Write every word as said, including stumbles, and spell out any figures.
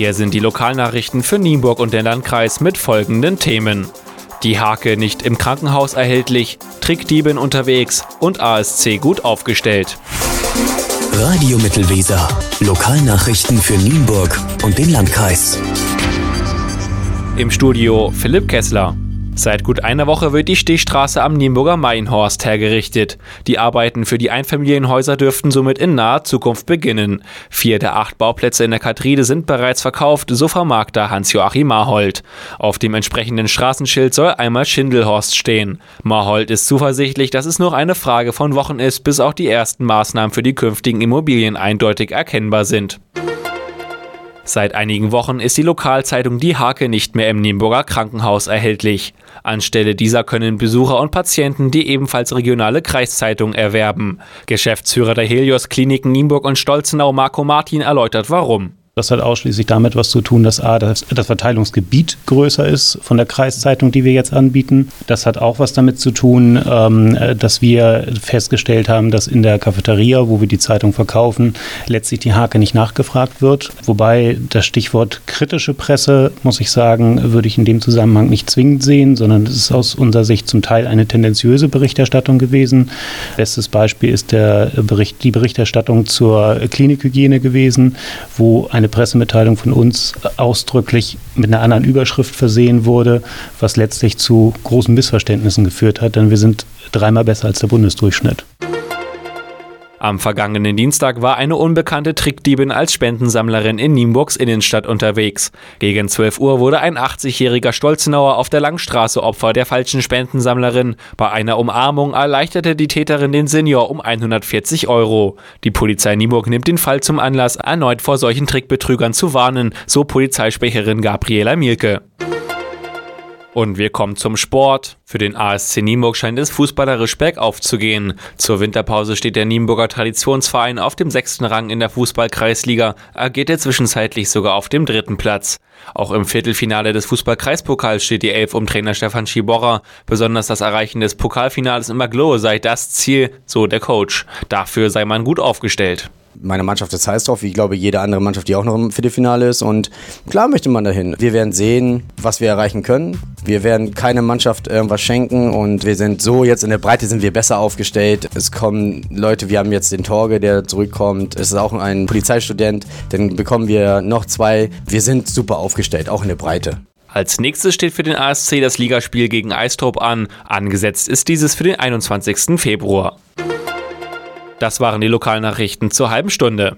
Hier sind die Lokalnachrichten für Nienburg und den Landkreis mit folgenden Themen. Die Hake nicht im Krankenhaus erhältlich, Trickdieben unterwegs und A S C gut aufgestellt. Radio Mittelweser. Lokalnachrichten für Nienburg und den Landkreis. Im Studio Philipp Kessler. Seit gut einer Woche wird die Stichstraße am Nienburger Mainhorst hergerichtet. Die Arbeiten für die Einfamilienhäuser dürften somit in naher Zukunft beginnen. Vier der acht Bauplätze in der Katride sind bereits verkauft, so Vermarkter Hans-Joachim Marhold. Auf dem entsprechenden Straßenschild soll einmal Schindelhorst stehen. Marhold ist zuversichtlich, dass es nur eine Frage von Wochen ist, bis auch die ersten Maßnahmen für die künftigen Immobilien eindeutig erkennbar sind. Seit einigen Wochen ist die Lokalzeitung Die Hake nicht mehr im Nienburger Krankenhaus erhältlich. Anstelle dieser können Besucher und Patienten die ebenfalls regionale Kreiszeitung erwerben. Geschäftsführer der Helios Kliniken Nienburg und Stolzenau Marco Martin erläutert warum. Das hat ausschließlich damit was zu tun, dass A, das, das Verteilungsgebiet größer ist von der Kreiszeitung, die wir jetzt anbieten. Das hat auch was damit zu tun, ähm, dass wir festgestellt haben, dass in der Cafeteria, wo wir die Zeitung verkaufen, letztlich die Hake nicht nachgefragt wird. Wobei das Stichwort kritische Presse, muss ich sagen, würde ich in dem Zusammenhang nicht zwingend sehen, sondern es ist aus unserer Sicht zum Teil eine tendenziöse Berichterstattung gewesen. Bestes Beispiel ist der Bericht, die Berichterstattung zur Klinikhygiene gewesen, wo ein eine Pressemitteilung von uns ausdrücklich mit einer anderen Überschrift versehen wurde, was letztlich zu großen Missverständnissen geführt hat, denn wir sind dreimal besser als der Bundesdurchschnitt. Am vergangenen Dienstag war eine unbekannte Trickdiebin als Spendensammlerin in Nienburgs Innenstadt unterwegs. Gegen zwölf Uhr wurde ein achtzigjähriger Stolzenauer auf der Langstraße Opfer der falschen Spendensammlerin. Bei einer Umarmung erleichterte die Täterin den Senior um hundertvierzig Euro. Die Polizei Nienburg nimmt den Fall zum Anlass, erneut vor solchen Trickbetrügern zu warnen, so Polizeisprecherin Gabriela Mielke. Und wir kommen zum Sport. Für den A S C Nienburg scheint es fußballerisch bergauf zu gehen. Zur Winterpause steht der Nienburger Traditionsverein auf dem sechsten Rang in der Fußball-Kreisliga, agierte zwischenzeitlich sogar auf dem dritten Platz. Auch im Viertelfinale des Fußball-Kreispokals steht die Elf um Trainer Stefan Schiborra. Besonders das Erreichen des Pokalfinales in Maglohe sei das Ziel, so der Coach. Dafür sei man gut aufgestellt. Meine Mannschaft ist heiß drauf, wie ich glaube jede andere Mannschaft, die auch noch im Viertelfinale ist, und klar möchte man dahin. Wir werden sehen, was wir erreichen können. Wir werden keine Mannschaft irgendwas schenken und wir sind so, jetzt in der Breite sind wir besser aufgestellt. Es kommen Leute, wir haben jetzt den Torge, der zurückkommt. Es ist auch ein Polizeistudent, dann bekommen wir noch zwei. Wir sind super aufgestellt, auch in der Breite. Als nächstes steht für den A S C das Ligaspiel gegen Eistrup an. Angesetzt ist dieses für den einundzwanzigsten Februar. Das waren die Lokalnachrichten zur halben Stunde.